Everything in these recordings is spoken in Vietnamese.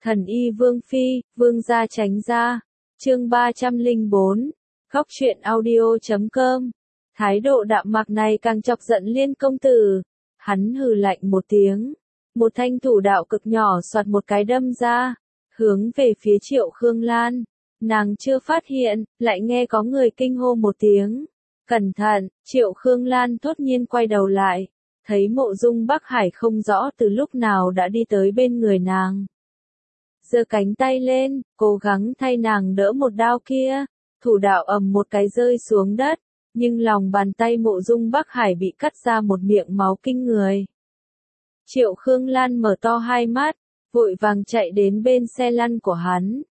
Thần y Vương Phi, Vương gia tránh ra. Chương 304. Góc truyện audio.com. Thái độ đạm mạc này càng chọc giận Liên công tử. Hắn hừ lạnh một tiếng. Một thanh thủ đạo cực nhỏ xoạt một cái đâm ra. Hướng về phía Triệu Khương Lan. Nàng chưa phát hiện, lại nghe có người kinh hô một tiếng. Cẩn thận, Triệu Khương Lan thốt nhiên quay đầu lại. Thấy Mộ Dung Bắc Hải không rõ từ lúc nào đã đi tới bên người nàng. Giơ cánh tay lên, cố gắng thay nàng đỡ một đao kia. Thủ đạo ầm một cái rơi xuống đất, nhưng lòng bàn tay Mộ Dung Bắc Hải bị cắt ra một miệng máu kinh người. Triệu Khương Lan mở to hai mắt, vội vàng chạy đến bên xe lăn của hắn.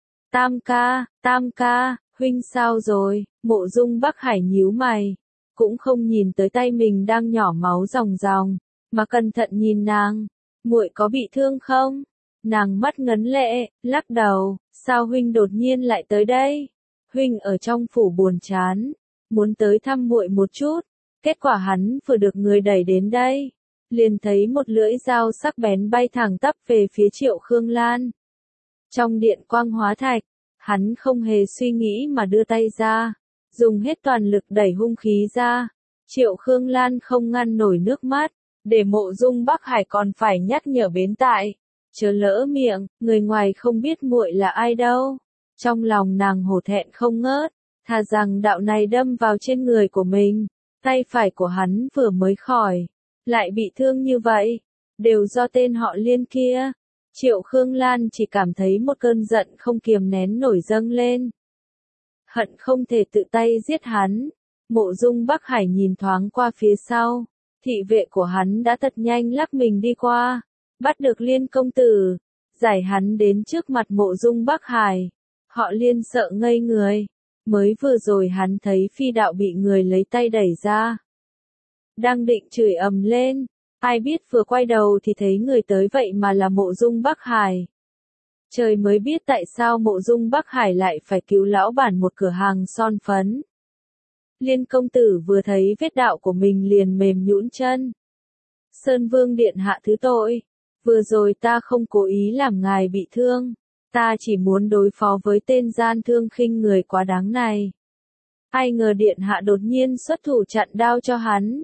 Tam ca, huynh sao rồi? Mộ Dung Bắc Hải nhíu mày, cũng không nhìn tới tay mình đang nhỏ máu ròng ròng, mà cẩn thận nhìn nàng. Muội có bị thương không? Nàng mắt ngấn lệ, lắc đầu, sao huynh đột nhiên lại tới đây? Huynh ở trong phủ buồn chán, muốn tới thăm muội một chút. Kết quả hắn vừa được người đẩy đến đây, liền thấy một lưỡi dao sắc bén bay thẳng tắp về phía Triệu Khương Lan. Trong điện quang hóa thạch, hắn không hề suy nghĩ mà đưa tay ra, dùng hết toàn lực đẩy hung khí ra. Triệu Khương Lan không ngăn nổi nước mắt, để Mộ Dung Bắc Hải còn phải nhắc nhở bến tại. Chớ lỡ miệng, người ngoài không biết muội là ai đâu. Trong lòng nàng hổ thẹn không ngớt, thà rằng đạo này đâm vào trên người của mình. Tay phải của hắn vừa mới khỏi, lại bị thương như vậy, đều do tên họ Liên kia. Triệu Khương Lan chỉ cảm thấy một cơn giận không kiềm nén nổi dâng lên. Hận không thể tự tay giết hắn. Mộ Dung Bắc Hải nhìn thoáng qua phía sau, thị vệ của hắn đã thật nhanh lắc mình đi qua, bắt được Liên công tử, giải hắn đến trước mặt Mộ Dung Bắc Hải. Họ Liên sợ ngây người, mới vừa rồi hắn thấy phi đạo bị người lấy tay đẩy ra. Đang định chửi ầm lên, ai biết vừa quay đầu thì thấy người tới vậy mà là Mộ Dung Bắc Hải. Trời mới biết tại sao Mộ Dung Bắc Hải lại phải cứu lão bản một cửa hàng son phấn. Liên công tử vừa thấy vết đạo của mình liền mềm nhũn chân. Sơn Vương điện hạ thứ tội, vừa rồi ta không cố ý làm ngài bị thương, ta chỉ muốn đối phó với tên gian thương khinh người quá đáng này. Ai ngờ điện hạ đột nhiên xuất thủ chặn đao cho hắn.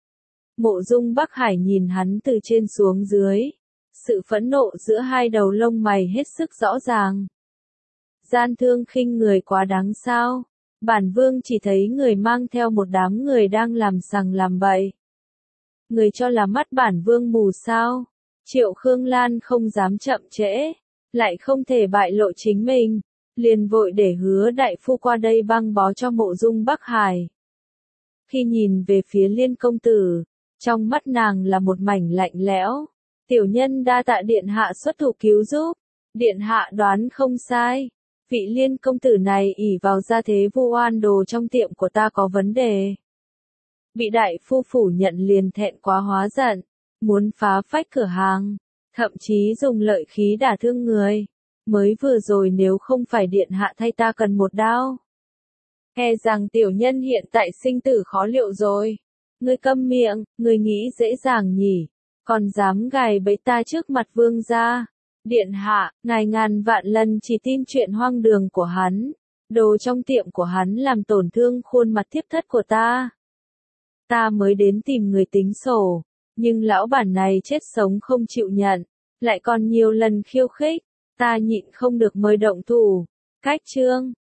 Mộ Dung Bắc Hải nhìn hắn từ trên xuống dưới, sự phẫn nộ giữa hai đầu lông mày hết sức rõ ràng. Gian thương khinh người quá đáng sao? Bản vương chỉ thấy người mang theo một đám người đang làm sằng làm bậy. Người cho là mắt bản vương mù sao? Triệu Khương Lan không dám chậm trễ, lại không thể bại lộ chính mình, liền vội để Hứa đại phu qua đây băng bó cho Mộ Dung Bắc Hải. Khi nhìn về phía Liên công tử, trong mắt nàng là một mảnh lạnh lẽo. Tiểu nhân đa tạ điện hạ xuất thủ cứu giúp. Điện hạ đoán không sai, vị Liên công tử này ỷ vào gia thế vu oan đồ trong tiệm của ta có vấn đề. Bị đại phu phủ nhận liền thẹn quá hóa giận, muốn phá phách cửa hàng, thậm chí dùng lợi khí đả thương người. Mới vừa rồi nếu không phải điện hạ thay ta cần một đao, e rằng tiểu nhân hiện tại sinh tử khó liệu rồi. Ngươi câm miệng, ngươi nghĩ dễ dàng nhỉ, còn dám gài bẫy ta trước mặt vương gia. Điện hạ, ngài ngàn vạn lần chỉ tin chuyện hoang đường của hắn, đồ trong tiệm của hắn làm tổn thương khuôn mặt thiếp thất của ta. Ta mới đến tìm người tính sổ, nhưng lão bản này chết sống không chịu nhận, lại còn nhiều lần khiêu khích, ta nhịn không được mới động thủ. Cách chương